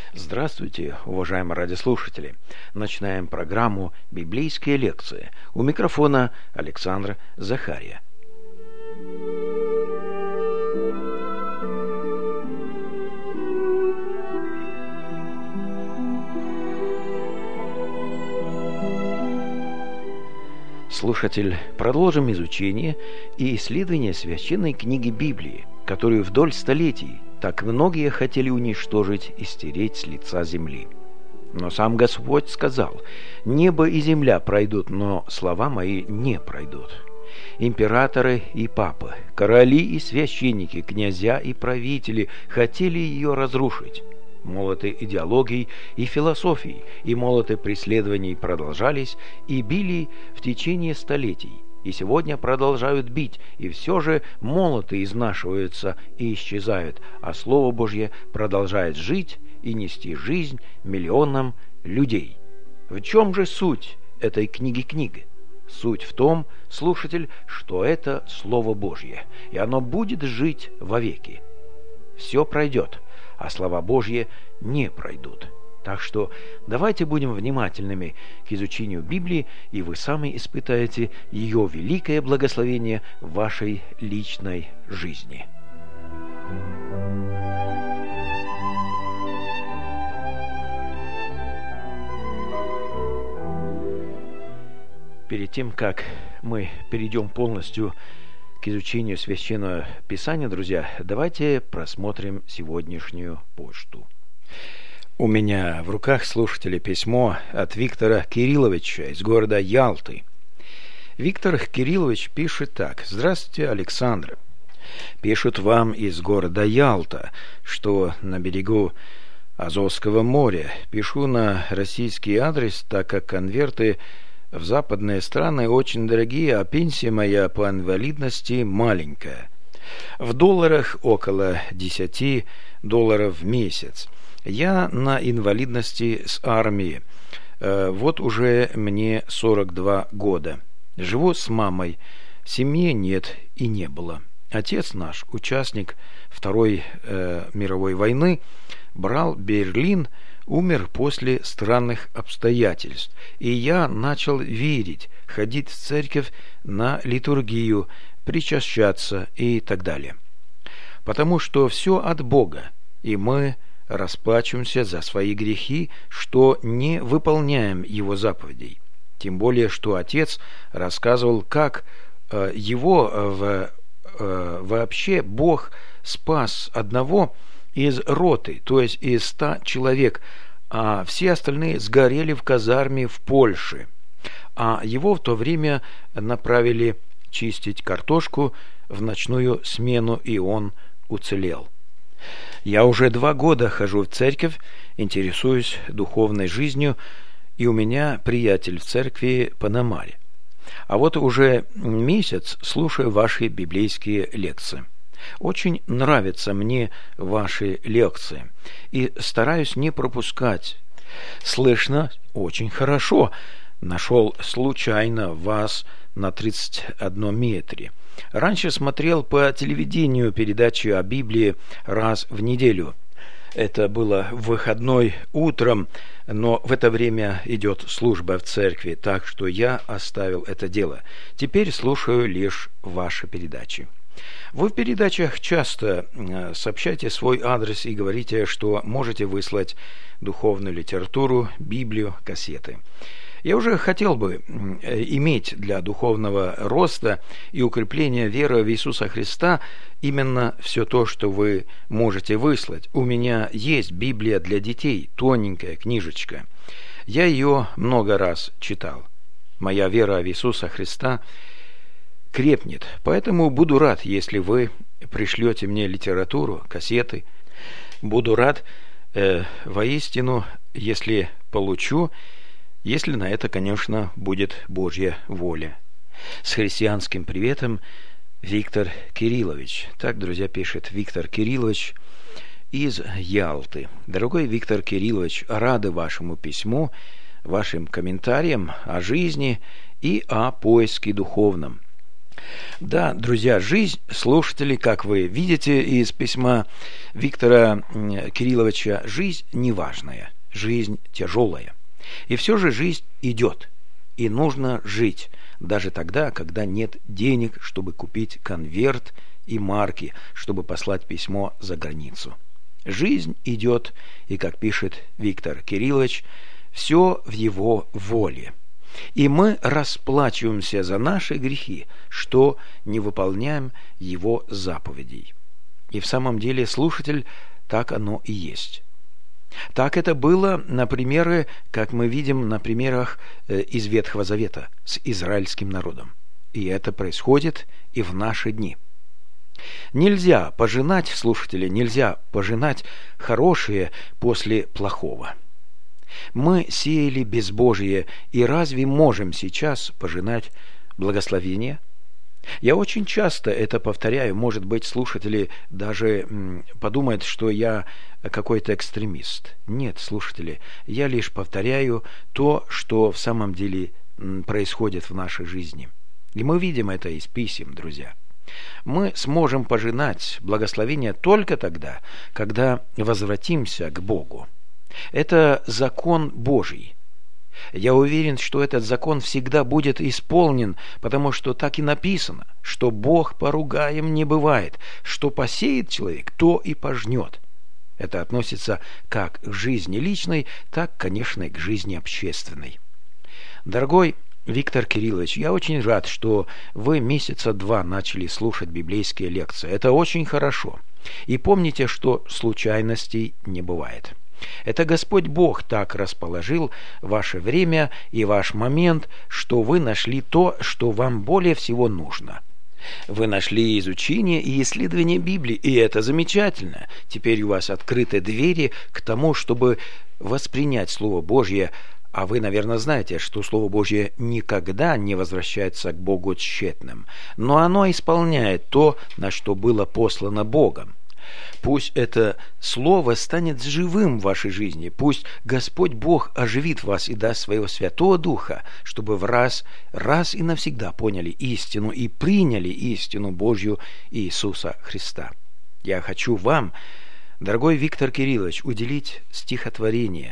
Здравствуйте, уважаемые радиослушатели! Начинаем программу «Библейские лекции». У микрофона Александр Захария. Слушатель, продолжим изучение и исследование священной книги Библии, которую вдоль столетий так многие хотели уничтожить и стереть с лица земли. Но сам Господь сказал: «Небо и земля пройдут, но слова мои не пройдут». Императоры и папы, короли и священники, князья и правители хотели ее разрушить. Молоты идеологий и философий и молоты преследований продолжались и били в течение столетий, и сегодня продолжают бить, и все же молоты изнашиваются и исчезают, а Слово Божье продолжает жить и нести жизнь миллионам людей. В чем же суть этой книги? Суть в том, слушатель, что это Слово Божье, и оно будет жить вовеки. Все пройдет, а слова Божьи не пройдут. Так что давайте будем внимательными к изучению Библии, и вы сами испытаете ее великое благословение в вашей личной жизни. Перед тем, как мы перейдем полностью к изучению Священного Писания, друзья, давайте просмотрим сегодняшнюю почту. У меня в руках, слушатели, письмо от Виктора Кирилловича из города Ялты. Виктор Кириллович пишет так: «Здравствуйте, Александр. Пишут вам из города Ялта, что на берегу Азовского моря. Пишу на российский адрес, так как конверты в западные страны очень дорогие, а пенсия моя по инвалидности маленькая. В долларах около $10 в месяц. Я на инвалидности с армии. Вот уже мне 42 года. Живу с мамой. Семьи нет и не было. Отец наш, участник Второй мировой войны, брал Берлин, умер после странных обстоятельств, и я начал верить, ходить в церковь на литургию, причащаться и так далее. Потому что все от Бога, и мы расплачиваемся за свои грехи, что не выполняем Его заповедей. Тем более, что отец рассказывал, как его вообще Бог спас одного из роты, то есть из 100 человек, а все остальные сгорели в казарме в Польше. А его в то время направили чистить картошку в ночную смену, и он уцелел. Я уже 2 года хожу в церковь, интересуюсь духовной жизнью, и у меня приятель в церкви Пономарь. А вот уже месяц слушаю ваши библейские лекции. Очень нравятся мне ваши лекции, и стараюсь не пропускать. Слышно очень хорошо. Нашел случайно вас на 31 метре. Раньше смотрел по телевидению передачи о Библии раз в неделю. Это было в выходной утром, но в это время идет служба в церкви, так что я оставил это дело. Теперь слушаю лишь ваши передачи. Вы в передачах часто сообщаете свой адрес и говорите, что можете выслать духовную литературу, Библию, кассеты. Я уже хотел бы иметь для духовного роста и укрепления веры в Иисуса Христа именно все то, что вы можете выслать. У меня есть Библия для детей, тоненькая книжечка. Я ее много раз читал. Моя вера в Иисуса Христа крепнет, поэтому буду рад, если вы пришлете мне литературу, кассеты. Буду рад воистину, если получу, если на это, конечно, будет Божья воля. С христианским приветом, Виктор Кириллович. Так, друзья, пишет Виктор Кириллович из Ялты. Дорогой Виктор Кириллович, рады вашему письму, вашим комментариям о жизни и о поиске духовном. Да, друзья, жизнь слушателей, как вы видите из письма Виктора Кирилловича, жизнь неважная, жизнь тяжелая. И все же жизнь идет, и нужно жить, даже тогда, когда нет денег, чтобы купить конверт и марки, чтобы послать письмо за границу. Жизнь идет, и, как пишет Виктор Кириллович, все в его воле. И мы расплачиваемся за наши грехи, что не выполняем его заповедей. И в самом деле, слушатель, так оно и есть. Так это было, например, как мы видим на примерах из Ветхого Завета с израильским народом. И это происходит и в наши дни. Нельзя пожинать, слушатели, нельзя пожинать хорошее после плохого. Мы сеяли безбожие, и разве можем сейчас пожинать благословение? Я очень часто это повторяю, может быть, слушатели даже подумают, что я какой-то экстремист. Нет, слушатели, я лишь повторяю то, что в самом деле происходит в нашей жизни. И мы видим это из писем, друзья. Мы сможем пожинать благословение только тогда, когда возвратимся к Богу. Это закон Божий. Я уверен, что этот закон всегда будет исполнен, потому что так и написано, что Бог поругаем не бывает, что посеет человек, то и пожнет. Это относится как к жизни личной, так, конечно, и к жизни общественной. Дорогой Виктор Кириллович, я очень рад, что вы месяца 2 начали слушать библейские лекции. Это очень хорошо. И помните, что случайностей не бывает. Это Господь Бог так расположил ваше время и ваш момент, что вы нашли то, что вам более всего нужно. Вы нашли изучение и исследование Библии, и это замечательно. Теперь у вас открыты двери к тому, чтобы воспринять Слово Божье. А вы, наверное, знаете, что Слово Божье никогда не возвращается к Богу тщетным, но оно исполняет то, на что было послано Богом. Пусть это Слово станет живым в вашей жизни, пусть Господь Бог оживит вас и даст своего Святого Духа, чтобы в раз и навсегда поняли истину и приняли истину Божью Иисуса Христа. Я хочу вам, дорогой Виктор Кириллович, уделить стихотворение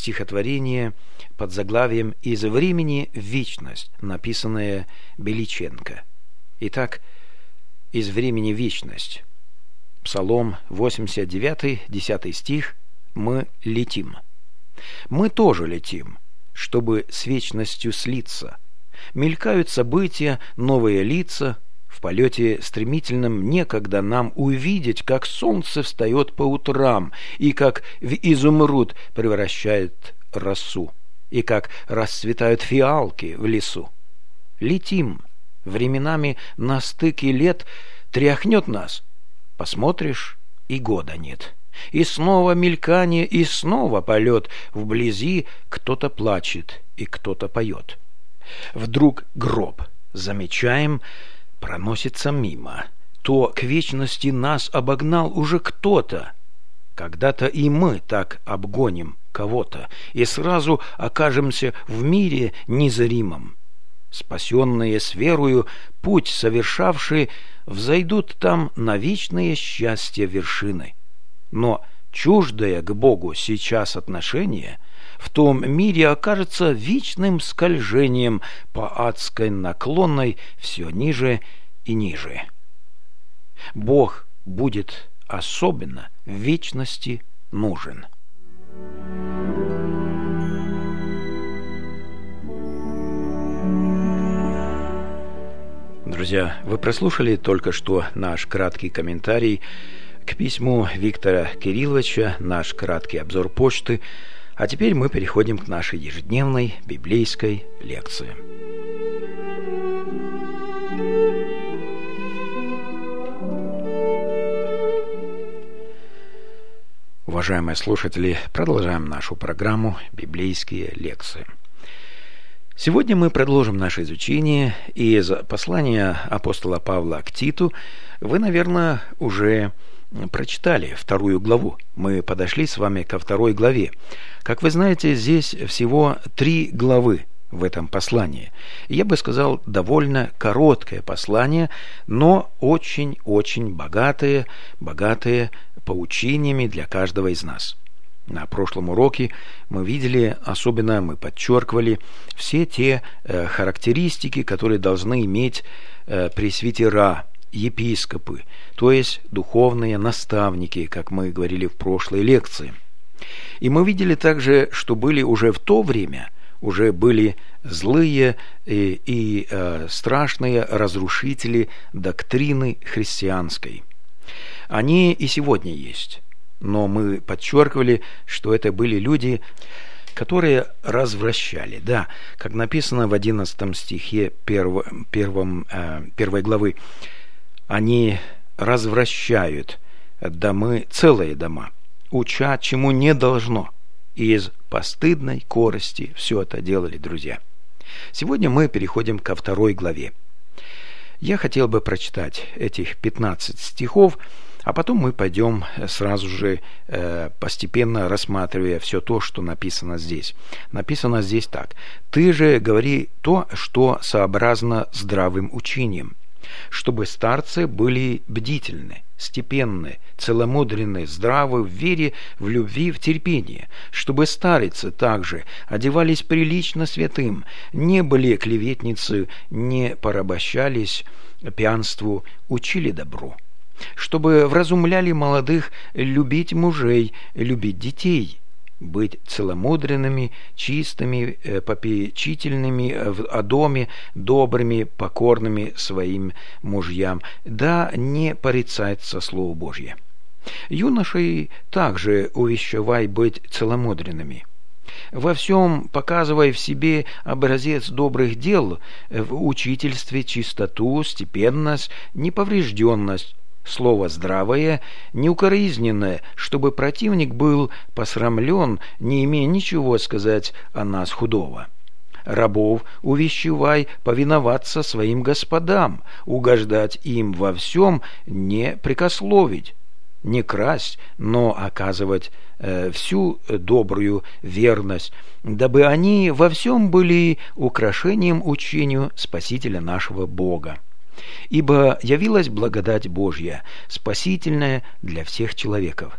под заглавием «Из времени в вечность», написанное Беличенко. Итак, «Из времени в вечность». Псалом 89, 10 стих. Мы летим. Мы тоже летим, чтобы с вечностью слиться. Мелькают события, новые лица. В полете стремительном некогда нам увидеть, как солнце встает по утрам, и как в изумруд превращает росу, и как расцветают фиалки в лесу. Летим. Временами на стыке лет тряхнет нас. Посмотришь, и года нет. И снова мелькание, и снова полет. Вблизи кто-то плачет, и кто-то поет. Вдруг гроб, замечаем, проносится мимо. То к вечности нас обогнал уже кто-то. Когда-то и мы так обгоним кого-то, и сразу окажемся в мире незримом. Спасенные с верою, путь совершавшие, взойдут там на вечное счастье вершины. Но чуждое к Богу сейчас отношение в том мире окажется вечным скольжением по адской наклонной все ниже и ниже. Бог будет особенно в вечности нужен. Друзья, вы прослушали только что наш краткий комментарий к письму Виктора Кирилловича, наш краткий обзор почты, а теперь мы переходим к нашей ежедневной библейской лекции. Уважаемые слушатели, продолжаем нашу программу «Библейские лекции». Сегодня мы продолжим наше изучение из послания апостола Павла к Титу. Вы, наверное, уже прочитали 2 главу. Мы подошли с вами ко 2 главе. Как вы знаете, здесь всего 3 главы в этом послании. Я бы сказал, довольно короткое послание, но очень-очень богатое поучениями для каждого из нас. На прошлом уроке мы видели, особенно мы подчеркивали все те характеристики, которые должны иметь пресвитера, епископы, то есть духовные наставники, как мы говорили в прошлой лекции. И мы видели также, что были уже в то время были злые и страшные разрушители доктрины христианской. Они и сегодня есть, но мы подчеркивали, что это были люди, которые развращали. Да, как написано в 11 стихе 1 главы, они развращают домы, целые дома, уча, чему не должно. И из постыдной корости все это делали, друзья. Сегодня мы переходим ко 2 главе. Я хотел бы прочитать этих 15 стихов, а потом мы пойдем сразу же, постепенно рассматривая все то, что написано здесь. Написано здесь так: «Ты же говори то, что сообразно здравым учением, чтобы старцы были бдительны, степенны, целомудренны, здравы в вере, в любви, в терпении, чтобы старицы также одевались прилично святым, не были клеветницы, не порабощались пьянству, учили добру, чтобы вразумляли молодых любить мужей, любить детей, быть целомудренными, чистыми, попечительными о доме, добрыми, покорными своим мужьям, да не порицается Слово Божье. Юношей также увещевай быть целомудренными. Во всем показывай в себе образец добрых дел, в учительстве чистоту, степенность, неповрежденность, слово здравое, неукоризненное, чтобы противник был посрамлен, не имея ничего сказать о нас худого. Рабов увещевай повиноваться своим господам, угождать им во всем, не прекословить, не красть, но оказывать всю добрую верность, дабы они во всем были украшением учению Спасителя нашего Бога. Ибо явилась благодать Божья, спасительная для всех человеков,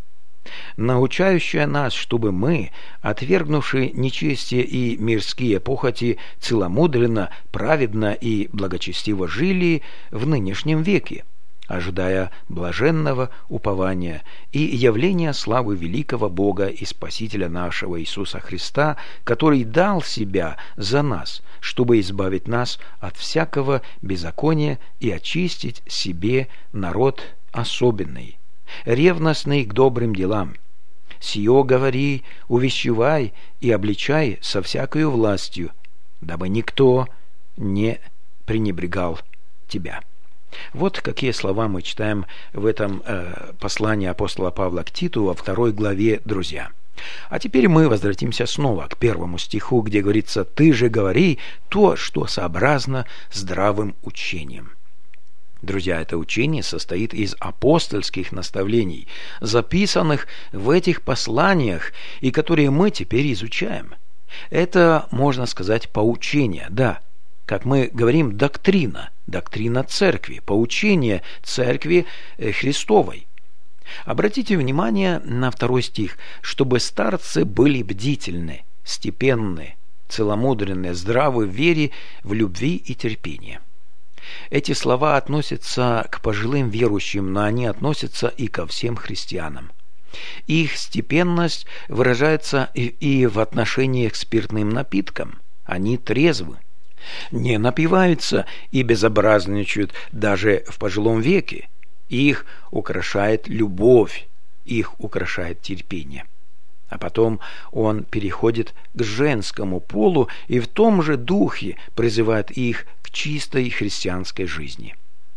научающая нас, чтобы мы, отвергнувши нечестие и мирские похоти, целомудренно, праведно и благочестиво жили в нынешнем веке, ожидая блаженного упования и явления славы великого Бога и Спасителя нашего Иисуса Христа, который дал Себя за нас, чтобы избавить нас от всякого беззакония и очистить себе народ особенный, ревностный к добрым делам. Сие говори, увещевай и обличай со всякою властью, дабы никто не пренебрегал тебя». Вот какие слова мы читаем в этом послании апостола Павла к Титу во 2 главе, друзья. А теперь мы возвратимся снова к 1 стиху, где говорится: «Ты же говори то, что сообразно здравым учением». Друзья, это учение состоит из апостольских наставлений, записанных в этих посланиях, и которые мы теперь изучаем. Это, можно сказать, поучение, да, как мы говорим, доктрина церкви, поучение церкви Христовой. Обратите внимание на 2 стих: «Чтобы старцы были бдительны, степенны, целомудренны, здравы в вере, в любви и терпении». Эти слова относятся к пожилым верующим, но они относятся и ко всем христианам. Их степенность выражается и в отношении к спиртным напиткам. Они трезвы, не напиваются и безобразничают даже в пожилом веке. Их украшает любовь, их украшает терпение. А потом он переходит к женскому полу и в том же духе призывает их к чистой христианской жизни.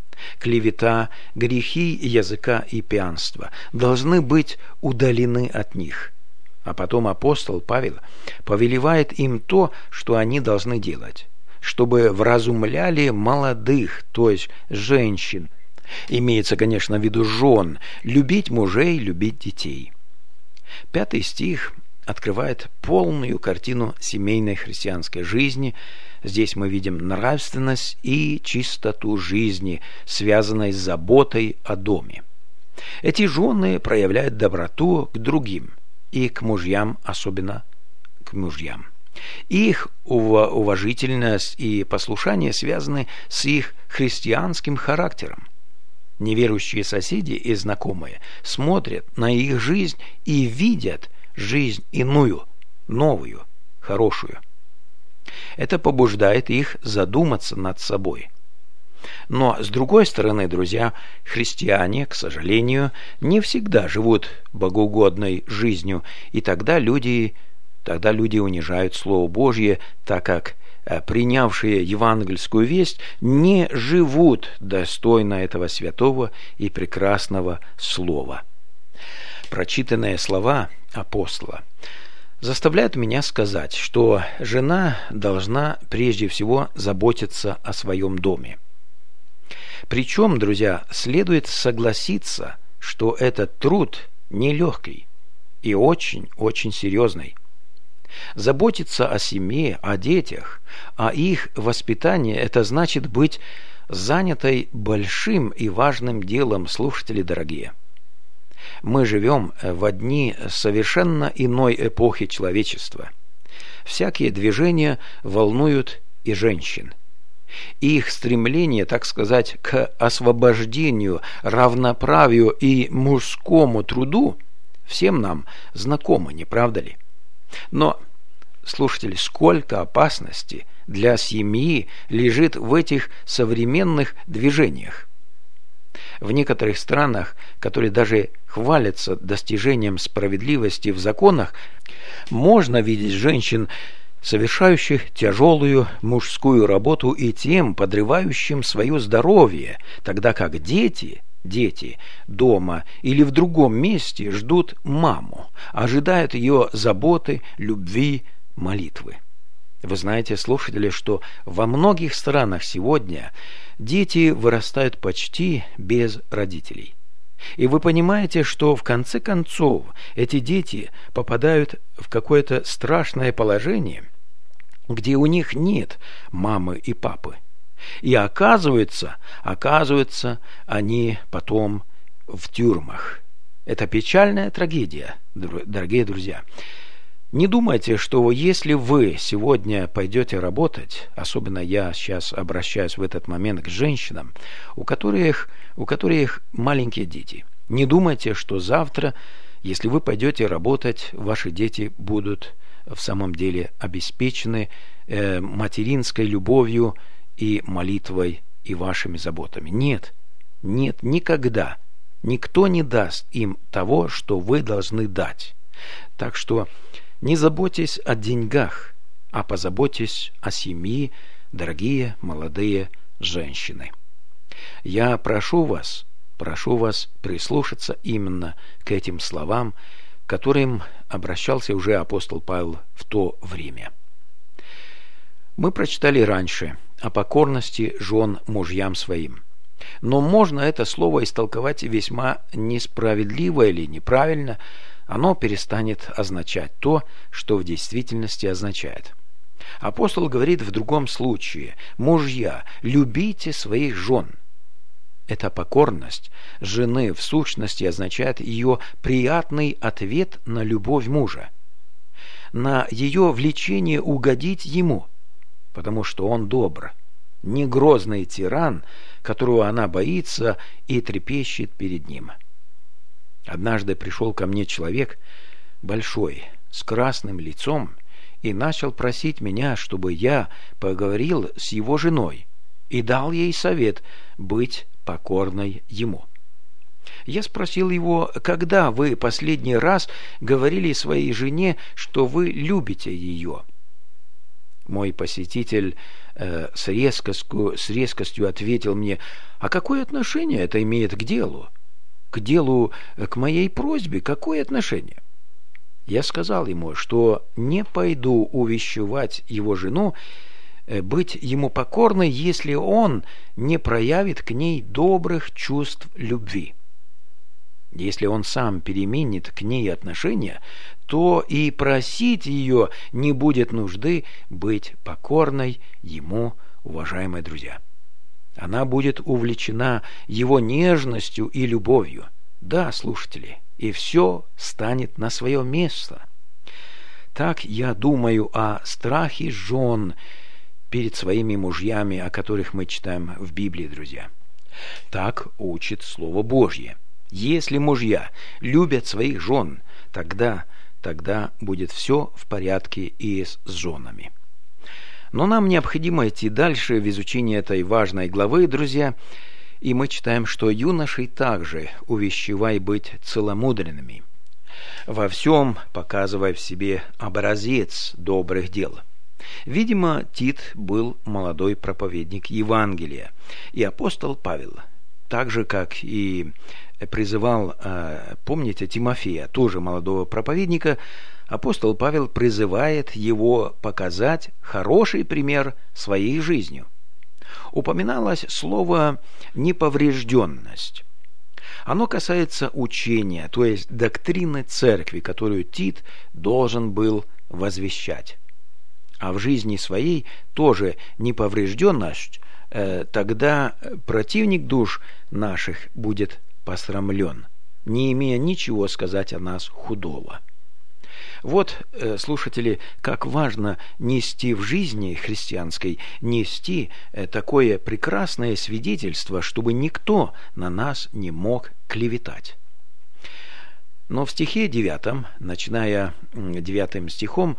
Клевета, грехи языка и пьянства должны быть удалены от них. А потом апостол Павел повелевает им то, что они должны делать, чтобы вразумляли молодых, то есть женщин, имеется, конечно, в виду жен, любить мужей, любить детей. 5 стих открывает полную картину семейной христианской жизни. Здесь мы видим нравственность и чистоту жизни, связанной с заботой о доме. Эти жены проявляют доброту к другим и к мужьям, особенно к мужьям. Их уважительность и послушание связаны с их христианским характером. Неверующие соседи и знакомые смотрят на их жизнь и видят жизнь иную, новую, хорошую. Это побуждает их задуматься над собой. Но, с другой стороны, друзья, христиане, к сожалению, не всегда живут богоугодной жизнью, и тогда люди унижают Слово Божье, так как принявшие евангельскую весть не живут достойно этого святого и прекрасного слова. Прочитанные слова апостола заставляют меня сказать, что жена должна прежде всего заботиться о своем доме. Причем, друзья, следует согласиться, что этот труд нелегкий и очень-очень серьезный. Заботиться о семье, о детях, о их воспитании – это значит быть занятой большим и важным делом, слушатели дорогие. Мы живем в дни совершенно иной эпохи человечества. Всякие движения волнуют и женщин. Их стремление, так сказать, к освобождению, равноправию и мужскому труду всем нам знакомо, не правда ли? Но, слушатели, сколько опасности для семьи лежит в этих современных движениях. В некоторых странах, которые даже хвалятся достижением справедливости в законах, можно видеть женщин, совершающих тяжелую мужскую работу и тем подрывающим свое здоровье, тогда как дети дома или в другом месте ждут маму, ожидают ее заботы, любви, молитвы. Вы знаете, слушатели, что во многих странах сегодня дети вырастают почти без родителей. И вы понимаете, что в конце концов эти дети попадают в какое-то страшное положение, где у них нет мамы и папы. И оказывается, они потом в тюрьмах. Это печальная трагедия, дорогие друзья. Не думайте, что если вы сегодня пойдете работать, особенно я сейчас обращаюсь в этот момент к женщинам, у которых маленькие дети, не думайте, что завтра, если вы пойдете работать, ваши дети будут в самом деле обеспечены материнской любовью и молитвой и вашими заботами. Нет, никогда. Никто не даст им того, что вы должны дать. Так что не заботьтесь о деньгах, а позаботьтесь о семье, дорогие молодые женщины. Я прошу вас прислушаться именно к этим словам, к которым обращался уже апостол Павел в то время. Мы прочитали раньше о покорности жен мужьям своим. Но можно это слово истолковать весьма несправедливо или неправильно. Оно перестанет означать то, что в действительности означает. Апостол говорит в другом случае: «Мужья, любите своих жен». Эта покорность жены в сущности означает ее приятный ответ на любовь мужа, на ее влечение угодить ему, потому что он добр, не грозный тиран, которого она боится и трепещет перед ним. Однажды пришел ко мне человек большой, с красным лицом, и начал просить меня, чтобы я поговорил с его женой и дал ей совет быть покорной ему. Я спросил его: когда вы последний раз говорили своей жене, что вы любите ее? Мой посетитель с резкостью ответил мне: а какое отношение это имеет к делу? К моей просьбе какое отношение? Я сказал ему, что не пойду увещевать его жену быть ему покорной, если он не проявит к ней добрых чувств любви. Если он сам переменит к ней отношения, то и просить ее не будет нужды быть покорной ему, уважаемые друзья. Она будет увлечена его нежностью и любовью. Да, слушатели, и все станет на свое место. Так я думаю о страхе жен перед своими мужьями, о которых мы читаем в Библии, друзья. Так учит Слово Божье. Если мужья любят своих жен, тогда будет все в порядке и с женами. Но нам необходимо идти дальше в изучении этой важной главы, друзья, и мы читаем, что юношей также увещевай быть целомудренными, во всем показывая в себе образец добрых дел. Видимо, Тит был молодой проповедник Евангелия, и апостол Павел, так же, как и призывал, помните, Тимофея, тоже молодого проповедника, апостол Павел призывает его показать хороший пример своей жизнью. Упоминалось слово «неповрежденность». Оно касается учения, то есть доктрины церкви, которую Тит должен был возвещать. А в жизни своей тоже неповрежденность, тогда противник душ наших будет посрамлен, не имея ничего сказать о нас худого. Вот, слушатели, как важно нести в жизни христианской, нести такое прекрасное свидетельство, чтобы никто на нас не мог клеветать. Но в стихе 9, начиная 9 стихом,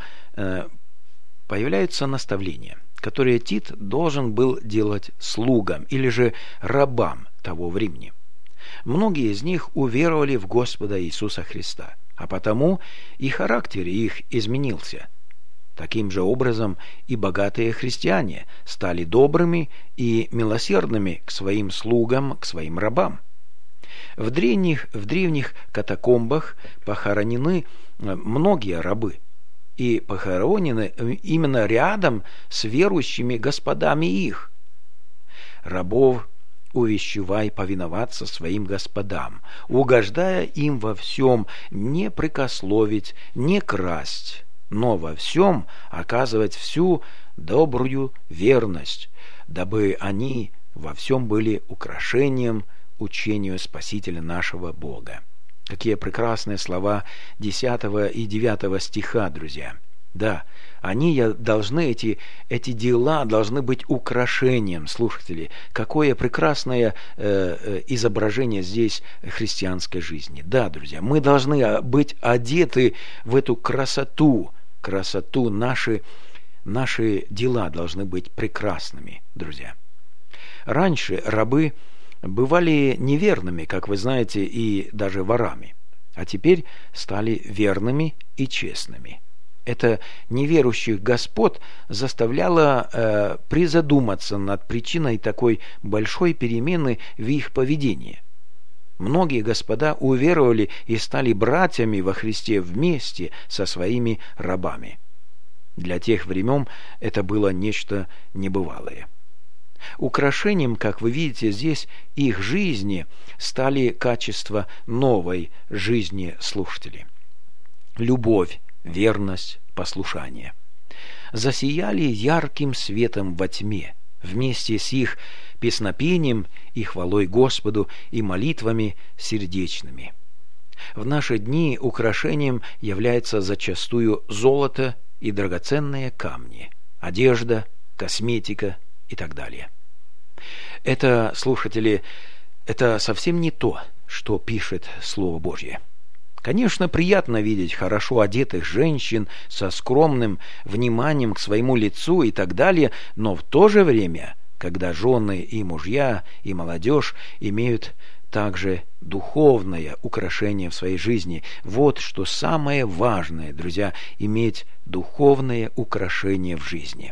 появляются наставления, которые Тит должен был делать слугам или же рабам того времени. Многие из них уверовали в Господа Иисуса Христа, а потому и характер их изменился. Таким же образом и богатые христиане стали добрыми и милосердными к своим слугам, к своим рабам. В древних катакомбах похоронены многие рабы, и похоронены именно рядом с верующими господами их. Рабов увещевай повиноваться своим господам, угождая им во всем, не прекословить, не красть, но во всем оказывать всю добрую верность, дабы они во всем были украшением учению Спасителя нашего Бога. Какие прекрасные слова 10 и 9 стиха, друзья. Да, эти дела должны быть украшением, слушатели. Какое прекрасное изображение здесь христианской жизни. Да, друзья, мы должны быть одеты в эту красоту. Наши дела должны быть прекрасными, друзья. Раньше рабы бывали неверными, как вы знаете, и даже ворами, а теперь стали верными и честными. Это неверующих господ заставляло призадуматься над причиной такой большой перемены в их поведении. Многие господа уверовали и стали братьями во Христе вместе со своими рабами. Для тех времен это было нечто небывалое. Украшением, как вы видите здесь, их жизни стали качества новой жизни слушателей. Любовь, верность, послушание. Засияли ярким светом во тьме, вместе с их песнопением и хвалой Господу и молитвами сердечными. В наши дни украшением является зачастую золото и драгоценные камни, одежда, косметика и так далее. Это, слушатели, это совсем не то, что пишет Слово Божье. Конечно, приятно видеть хорошо одетых женщин со скромным вниманием к своему лицу и так далее, но в то же время, когда жены и мужья, и молодежь имеют также духовное украшение в своей жизни, вот что самое важное, друзья, иметь духовное украшение в жизни.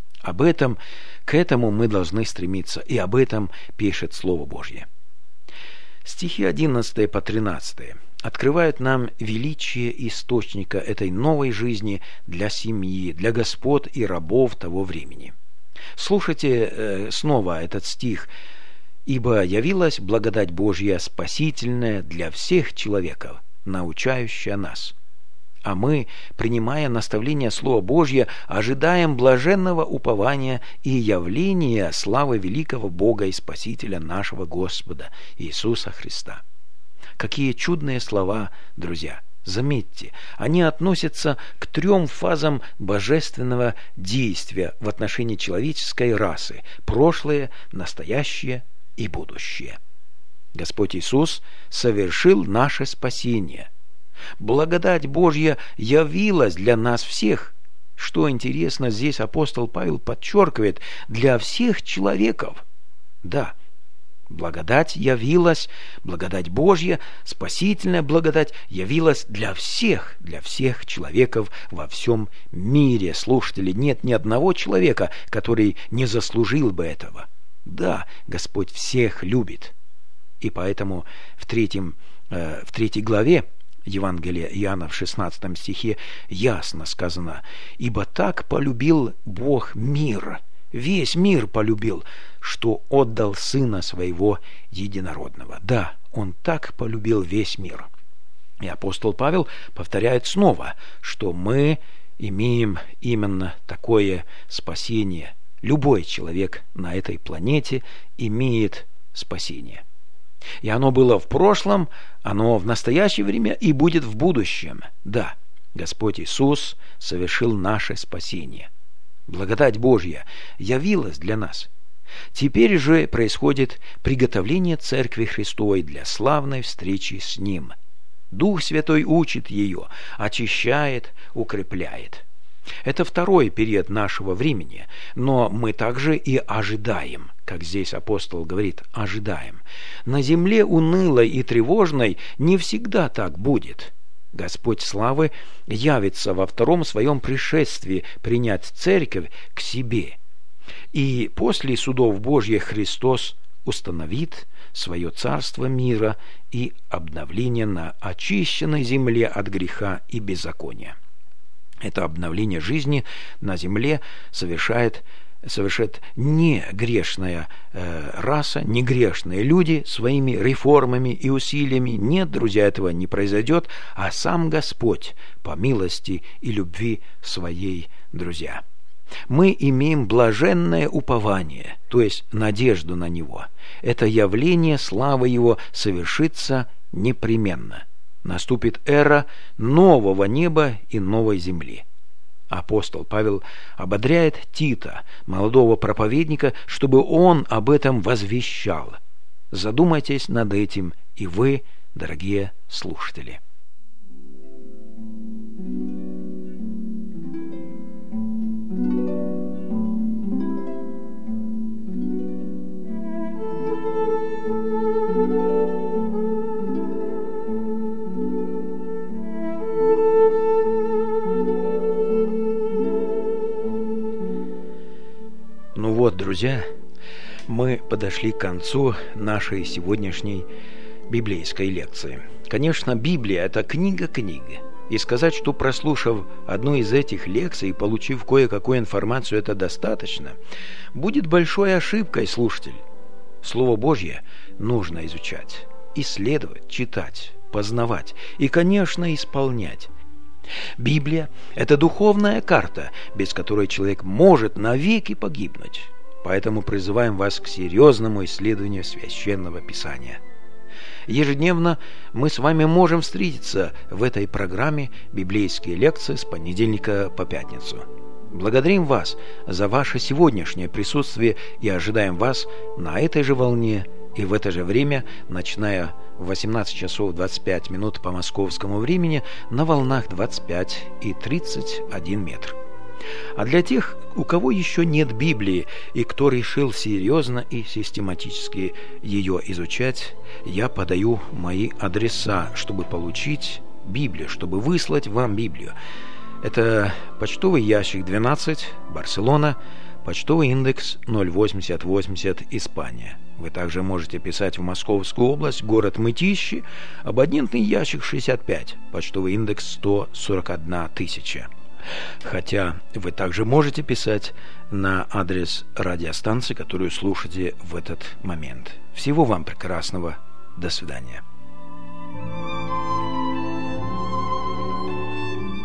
К этому мы должны стремиться, и об этом пишет Слово Божье. Стихи 11 по 13 открывают нам величие источника этой новой жизни для семьи, для господ и рабов того времени. Слушайте снова этот стих. «Ибо явилась благодать Божья спасительная для всех человеков, научающая нас». А мы, принимая наставление Слова Божьего, ожидаем блаженного упования и явления славы великого Бога и Спасителя нашего Господа Иисуса Христа. Какие чудные слова, друзья! Заметьте, они относятся к 3 фазам божественного действия в отношении человеческой расы – прошлое, настоящее и будущее. Господь Иисус совершил наше спасение. Благодать Божья явилась для нас всех. Что интересно, здесь апостол Павел подчеркивает, для всех человеков. Да, благодать явилась, благодать Божья, спасительная благодать явилась для всех человеков во всем мире. Слушатели, нет ни одного человека, который не заслужил бы этого. Да, Господь всех любит. И поэтому в 3 главе Евангелия Иоанна в 16 стихе ясно сказано: «Ибо так полюбил Бог мир, весь мир полюбил, что отдал Сына Своего Единородного». Да, Он так полюбил весь мир. И апостол Павел повторяет снова, что мы имеем именно такое спасение. Любой человек на этой планете имеет спасение. И оно было в прошлом, оно в настоящее время и будет в будущем. Да, Господь Иисус совершил наше спасение. Благодать Божья явилась для нас. Теперь же происходит приготовление Церкви Христовой для славной встречи с Ним. Дух Святой учит ее, очищает, укрепляет. Это 2 период нашего времени, но мы также и ожидаем, как здесь апостол говорит, ожидаем. На земле унылой и тревожной не всегда так будет. Господь славы явится во 2 своем пришествии принять церковь к себе. И после судов Божьих Христос установит свое царство мира и обновление на очищенной земле от греха и беззакония. Это обновление жизни на земле совершает не грешная раса, не грешные люди своими реформами и усилиями. Нет, друзья, этого не произойдет, а сам Господь по милости и любви своей, друзья. Мы имеем блаженное упование, то есть надежду на Него. Это явление славы Его совершится непременно. Наступит эра нового неба и новой земли. Апостол Павел ободряет Тита, молодого проповедника, чтобы он об этом возвещал. Задумайтесь над этим и вы, дорогие слушатели. Ну вот, друзья, мы подошли к концу нашей сегодняшней библейской лекции. Конечно, Библия – это книга-книга. И сказать, что прослушав одну из этих лекций и получив кое-какую информацию, это достаточно, будет большой ошибкой, слушатель. Слово Божье нужно изучать, исследовать, читать, познавать и, конечно, исполнять. Библия – это духовная карта, без которой человек может навеки погибнуть. Поэтому призываем вас к серьезному исследованию Священного Писания. Ежедневно мы с вами можем встретиться в этой программе «Библейские лекции» с понедельника по пятницу. Благодарим вас за ваше сегодняшнее присутствие и ожидаем вас на этой же волне и в это же время, начиная в 18 часов 25 минут по московскому времени на волнах 25 и 31 метр. А для тех, у кого еще нет Библии и кто решил серьезно и систематически ее изучать, я подаю мои адреса, чтобы получить Библию, чтобы выслать вам Библию. Это почтовый ящик 12, Барселона, почтовый индекс 08080, Испания. Вы также можете писать в Московскую область, город Мытищи, абонентный ящик 65, почтовый индекс 141 тысяча. Хотя вы также можете писать на адрес радиостанции, которую слушаете в этот момент. Всего вам прекрасного. До свидания.